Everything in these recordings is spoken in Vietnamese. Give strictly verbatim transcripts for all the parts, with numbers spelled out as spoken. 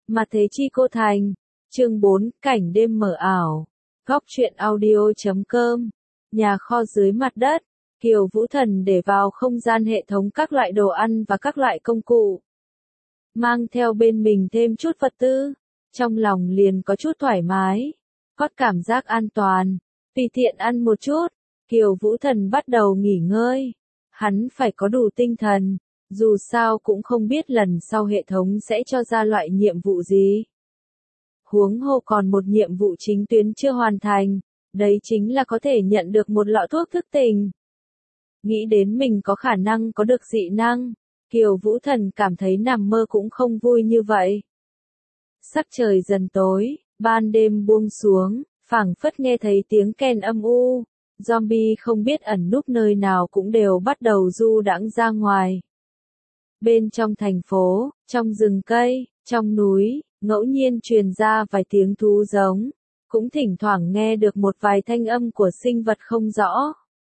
Mà thế chi cô thành. Chương bốn, cảnh đêm mờ ảo. Góc truyện audio chấm com. Nhà kho dưới mặt đất. Kiều Vũ Thần để vào không gian hệ thống các loại đồ ăn và các loại công cụ. Mang theo bên mình thêm chút vật tư. Trong lòng liền có chút thoải mái. Có cảm giác an toàn. Tùy tiện ăn một chút. Kiều Vũ Thần bắt đầu nghỉ ngơi. Hắn phải có đủ tinh thần. Dù sao cũng không biết lần sau hệ thống sẽ cho ra loại nhiệm vụ gì. Huống hồ còn một nhiệm vụ chính tuyến chưa hoàn thành. Đấy chính là có thể nhận được một lọ thuốc thức tỉnh. Nghĩ đến mình có khả năng có được dị năng. Kiều Vũ Thần cảm thấy nằm mơ cũng không vui như vậy. Sắc trời dần tối, ban đêm buông xuống, phảng phất nghe thấy tiếng kèn âm u. Zombie không biết ẩn núp nơi nào cũng đều bắt đầu du đãng ra ngoài. Bên trong thành phố, trong rừng cây, trong núi, ngẫu nhiên truyền ra vài tiếng thú giống, cũng thỉnh thoảng nghe được một vài thanh âm của sinh vật không rõ.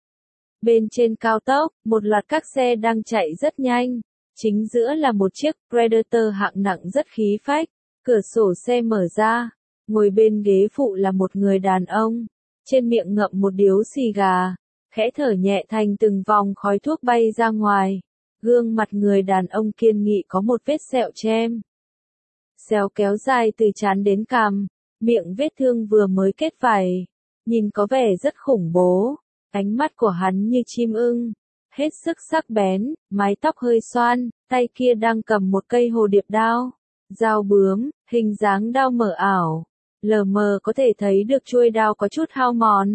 Bên trên cao tốc, một loạt các xe đang chạy rất nhanh, chính giữa là một chiếc Predator hạng nặng rất khí phách, cửa sổ xe mở ra, ngồi bên ghế phụ là một người đàn ông, trên miệng ngậm một điếu xì gà, khẽ thở nhẹ thành từng vòng khói thuốc bay ra ngoài. Gương mặt người đàn ông kiên nghị có một vết sẹo chêm. Sẹo kéo dài từ trán đến cằm, miệng vết thương vừa mới kết vảy, nhìn có vẻ rất khủng bố. Ánh mắt của hắn như chim ưng, hết sức sắc bén, mái tóc hơi xoăn, tay kia đang cầm một cây hồ điệp đao, dao bướm, hình dáng đao mờ ảo, lờ mờ có thể thấy được chuôi đao có chút hao mòn.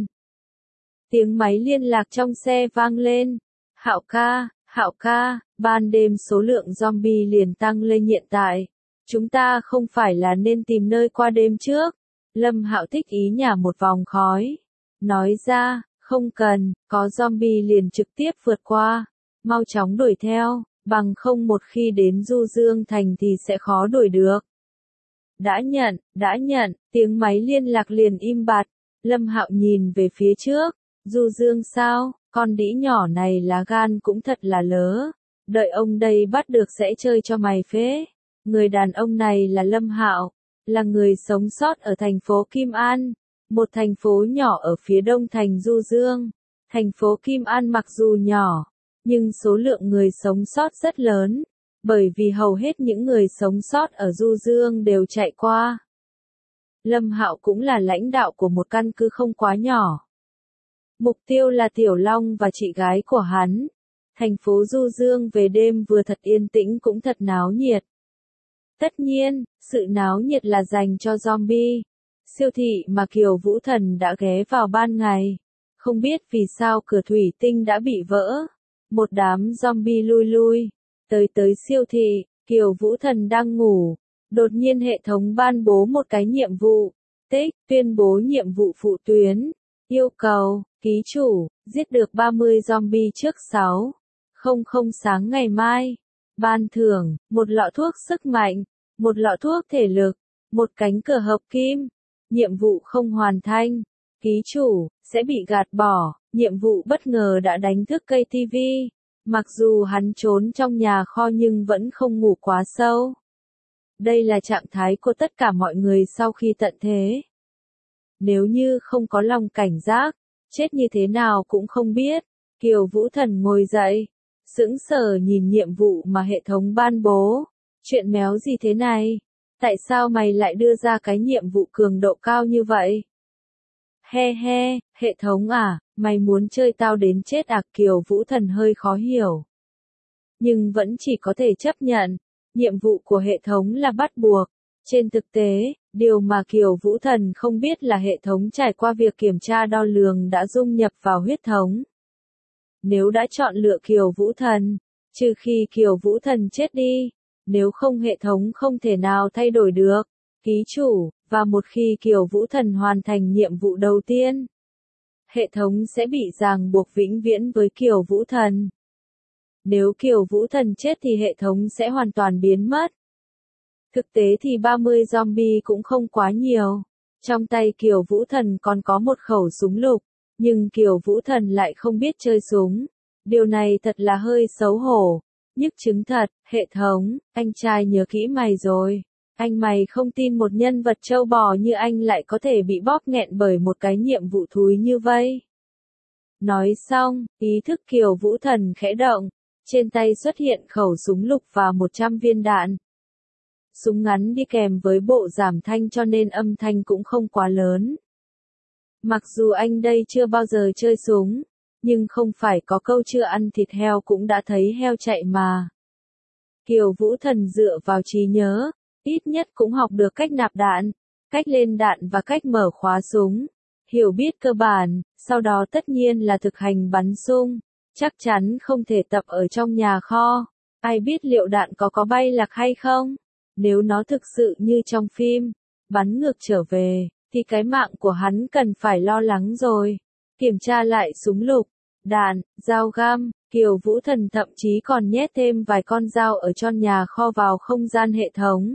Tiếng máy liên lạc trong xe vang lên. Hạo ca, Hạo ca, ban đêm số lượng zombie liền tăng lên hiện tại. Chúng ta không phải là nên tìm nơi qua đêm trước. Lâm Hạo thích ý nhả một vòng khói. Nói ra, không cần, có zombie liền trực tiếp vượt qua. Mau chóng đuổi theo, bằng không một khi đến Du Dương Thành thì sẽ khó đuổi được. Đã nhận, đã nhận, tiếng máy liên lạc liền im bặt. Lâm Hạo nhìn về phía trước. Du Dương sao? Con đĩ nhỏ này lá gan cũng thật là lớ. Đợi ông đây bắt được sẽ chơi cho mày phế. Người đàn ông này là Lâm Hạo, là người sống sót ở thành phố Kim An, một thành phố nhỏ ở phía đông thành Du Dương. Thành phố Kim An mặc dù nhỏ, nhưng số lượng người sống sót rất lớn, bởi vì hầu hết những người sống sót ở Du Dương đều chạy qua. Lâm Hạo cũng là lãnh đạo của một căn cứ không quá nhỏ. Mục tiêu là Tiểu Long và chị gái của hắn. Thành phố Du Dương về đêm vừa thật yên tĩnh cũng thật náo nhiệt. Tất nhiên, sự náo nhiệt là dành cho zombie. Siêu thị mà Kiều Vũ Thần đã ghé vào ban ngày. Không biết vì sao cửa thủy tinh đã bị vỡ. Một đám zombie lui lui. Tới tới siêu thị, Kiều Vũ Thần đang ngủ. Đột nhiên hệ thống ban bố một cái nhiệm vụ. Tích, tuyên bố nhiệm vụ phụ tuyến. Yêu cầu, ký chủ, giết được ba mươi zombie trước sáu không không sáng ngày mai. Ban thưởng, một lọ thuốc sức mạnh, một lọ thuốc thể lực, một cánh cửa hợp kim. Nhiệm vụ không hoàn thành. Ký chủ, sẽ bị gạt bỏ. Nhiệm vụ bất ngờ đã đánh thức cây tivi. Mặc dù hắn trốn trong nhà kho nhưng vẫn không ngủ quá sâu. Đây là trạng thái của tất cả mọi người sau khi tận thế. Nếu như không có lòng cảnh giác, chết như thế nào cũng không biết. Kiều Vũ Thần ngồi dậy, sững sờ nhìn nhiệm vụ mà hệ thống ban bố. Chuyện méo gì thế này? Tại sao mày lại đưa ra cái nhiệm vụ cường độ cao như vậy? He he, hệ thống à, mày muốn chơi tao đến chết à? Kiều Vũ Thần hơi khó hiểu. Nhưng vẫn chỉ có thể chấp nhận. Nhiệm vụ của hệ thống là bắt buộc. Trên thực tế, điều mà Kiều Vũ Thần không biết là hệ thống trải qua việc kiểm tra đo lường đã dung nhập vào huyết thống. Nếu đã chọn lựa Kiều Vũ Thần, trừ khi Kiều Vũ Thần chết đi, nếu không hệ thống không thể nào thay đổi được. Ký chủ, và một khi Kiều Vũ Thần hoàn thành nhiệm vụ đầu tiên, hệ thống sẽ bị ràng buộc vĩnh viễn với Kiều Vũ Thần. Nếu Kiều Vũ Thần chết thì hệ thống sẽ hoàn toàn biến mất. Thực tế thì ba mươi zombie cũng không quá nhiều. Trong tay Kiều Vũ Thần còn có một khẩu súng lục, nhưng Kiều Vũ Thần lại không biết chơi súng. Điều này thật là hơi xấu hổ. Nhức chứng thật, hệ thống, anh trai nhớ kỹ mày rồi. Anh mày không tin một nhân vật trâu bò như anh lại có thể bị bóp nghẹn bởi một cái nhiệm vụ thúi như vây. Nói xong, ý thức Kiều Vũ Thần khẽ động, trên tay xuất hiện khẩu súng lục và một trăm viên đạn. Súng ngắn đi kèm với bộ giảm thanh cho nên âm thanh cũng không quá lớn. Mặc dù anh đây chưa bao giờ chơi súng, nhưng không phải có câu chưa ăn thịt heo cũng đã thấy heo chạy mà. Kiều Vũ Thần dựa vào trí nhớ, ít nhất cũng học được cách nạp đạn, cách lên đạn và cách mở khóa súng. Hiểu biết cơ bản, sau đó tất nhiên là thực hành bắn sung, chắc chắn không thể tập ở trong nhà kho. Ai biết liệu đạn có có bay lạc hay không? Nếu nó thực sự như trong phim, bắn ngược trở về, thì cái mạng của hắn cần phải lo lắng rồi. Kiểm tra lại súng lục, đạn, dao găm, Kiều Vũ Thần thậm chí còn nhét thêm vài con dao ở trong nhà kho vào không gian hệ thống.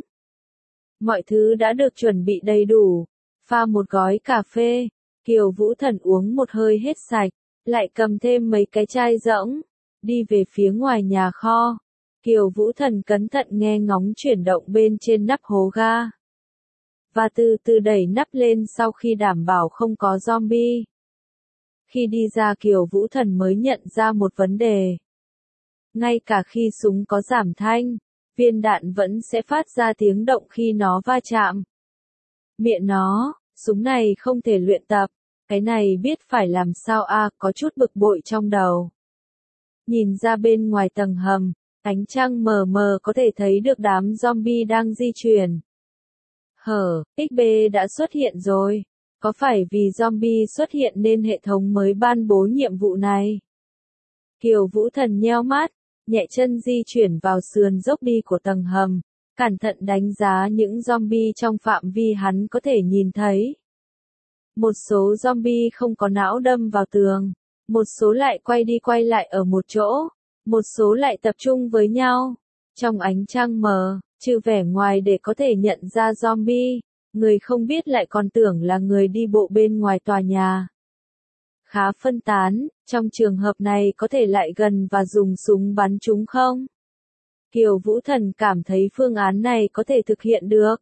Mọi thứ đã được chuẩn bị đầy đủ. Pha một gói cà phê, Kiều Vũ Thần uống một hơi hết sạch, lại cầm thêm mấy cái chai rỗng, đi về phía ngoài nhà kho. Kiều Vũ Thần cẩn thận nghe ngóng chuyển động bên trên nắp hố ga. Và từ từ đẩy nắp lên sau khi đảm bảo không có zombie. Khi đi ra Kiều Vũ Thần mới nhận ra một vấn đề. Ngay cả khi súng có giảm thanh, viên đạn vẫn sẽ phát ra tiếng động khi nó va chạm. Miệng nó, súng này không thể luyện tập, cái này biết phải làm sao a, à, có chút bực bội trong đầu. Nhìn ra bên ngoài tầng hầm, ánh trăng mờ mờ có thể thấy được đám zombie đang di chuyển. Hở, ích bê đã xuất hiện rồi. Có phải vì zombie xuất hiện nên hệ thống mới ban bố nhiệm vụ này? Kiều Vũ Thần nheo mắt, nhẹ chân di chuyển vào sườn dốc đi của tầng hầm, cẩn thận đánh giá những zombie trong phạm vi hắn có thể nhìn thấy. Một số zombie không có não đâm vào tường, một số lại quay đi quay lại ở một chỗ, một số lại tập trung với nhau. Trong ánh trăng mờ, trừ vẻ ngoài để có thể nhận ra zombie, người không biết lại còn tưởng là người đi bộ bên ngoài tòa nhà. Khá phân tán, trong trường hợp này có thể lại gần và dùng súng bắn chúng không? Kiều Vũ Thần cảm thấy phương án này có thể thực hiện được.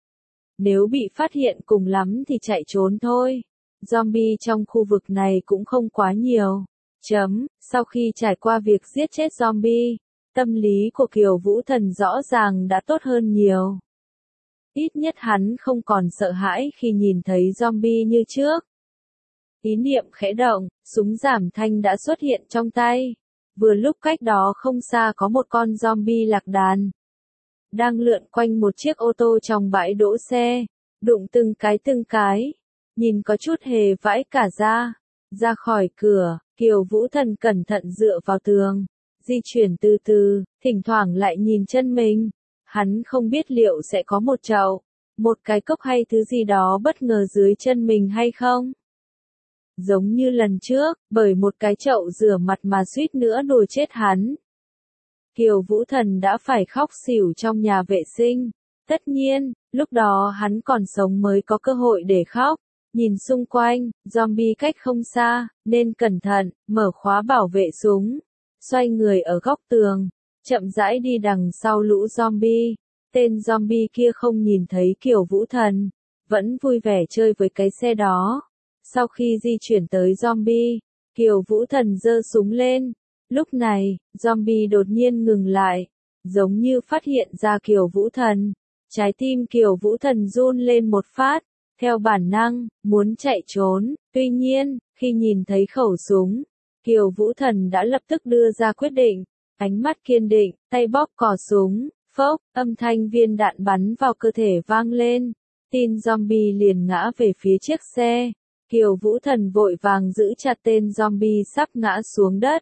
Nếu bị phát hiện cùng lắm thì chạy trốn thôi. Zombie trong khu vực này cũng không quá nhiều. Chấm, sau khi trải qua việc giết chết zombie, tâm lý của Kiều Vũ Thần rõ ràng đã tốt hơn nhiều. Ít nhất hắn không còn sợ hãi khi nhìn thấy zombie như trước. Ý niệm khẽ động, súng giảm thanh đã xuất hiện trong tay. Vừa lúc cách đó không xa có một con zombie lạc đàn. Đang lượn quanh một chiếc ô tô trong bãi đỗ xe, đụng từng cái từng cái. Nhìn có chút hề vãi cả da. Ra khỏi cửa, Kiều Vũ Thần cẩn thận dựa vào tường. Di chuyển từ từ, thỉnh thoảng lại nhìn chân mình. Hắn không biết liệu sẽ có một chậu, một cái cốc hay thứ gì đó bất ngờ dưới chân mình hay không. Giống như lần trước, bởi một cái chậu rửa mặt mà suýt nữa đùa chết hắn. Kiều Vũ Thần đã phải khóc xỉu trong nhà vệ sinh. Tất nhiên, lúc đó hắn còn sống mới có cơ hội để khóc. Nhìn xung quanh, zombie cách không xa, nên cẩn thận, mở khóa bảo vệ súng. Xoay người ở góc tường, chậm rãi đi đằng sau lũ zombie. Tên zombie kia không nhìn thấy Kiều Vũ Thần, vẫn vui vẻ chơi với cái xe đó. Sau khi di chuyển tới zombie, Kiều Vũ Thần giơ súng lên. Lúc này, zombie đột nhiên ngừng lại, giống như phát hiện ra Kiều Vũ Thần. Trái tim Kiều Vũ Thần run lên một phát, theo bản năng, muốn chạy trốn. Tuy nhiên, khi nhìn thấy khẩu súng, Kiều Vũ Thần đã lập tức đưa ra quyết định, ánh mắt kiên định, tay bóp cò súng, phốc, âm thanh viên đạn bắn vào cơ thể vang lên. Tin zombie liền ngã về phía chiếc xe. Kiều Vũ Thần vội vàng giữ chặt tên zombie sắp ngã xuống đất.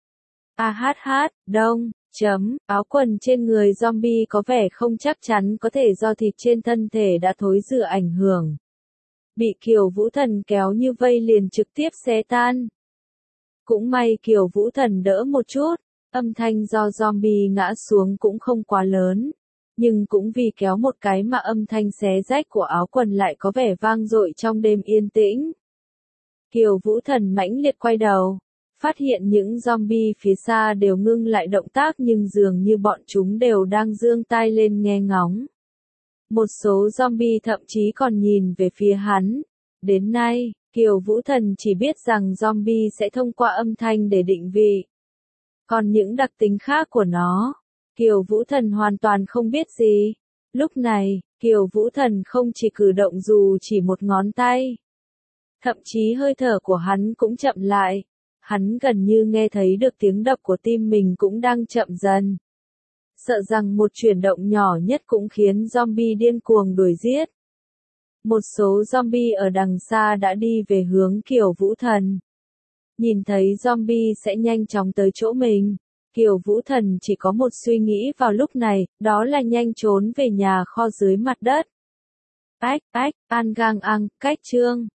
A hát hát, đông, chấm, áo quần trên người zombie có vẻ không chắc chắn có thể do thịt trên thân thể đã thối rữa ảnh hưởng. Bị Kiều Vũ Thần kéo như vây liền trực tiếp xé tan. Cũng may Kiều Vũ Thần đỡ một chút, âm thanh do zombie ngã xuống cũng không quá lớn. Nhưng cũng vì kéo một cái mà âm thanh xé rách của áo quần lại có vẻ vang dội trong đêm yên tĩnh. Kiều Vũ Thần mãnh liệt quay đầu, phát hiện những zombie phía xa đều ngưng lại động tác nhưng dường như bọn chúng đều đang giương tai lên nghe ngóng. Một số zombie thậm chí còn nhìn về phía hắn. Đến nay, Kiều Vũ Thần chỉ biết rằng zombie sẽ thông qua âm thanh để định vị. Còn những đặc tính khác của nó, Kiều Vũ Thần hoàn toàn không biết gì. Lúc này, Kiều Vũ Thần không chỉ cử động dù chỉ một ngón tay. Thậm chí hơi thở của hắn cũng chậm lại. Hắn gần như nghe thấy được tiếng đập của tim mình cũng đang chậm dần. Sợ rằng một chuyển động nhỏ nhất cũng khiến zombie điên cuồng đuổi giết. Một số zombie ở đằng xa đã đi về hướng Kiều Vũ Thần. Nhìn thấy zombie sẽ nhanh chóng tới chỗ mình. Kiều Vũ Thần chỉ có một suy nghĩ vào lúc này, đó là nhanh trốn về nhà kho dưới mặt đất. Ách, ách, An Gang Ang, cách chương.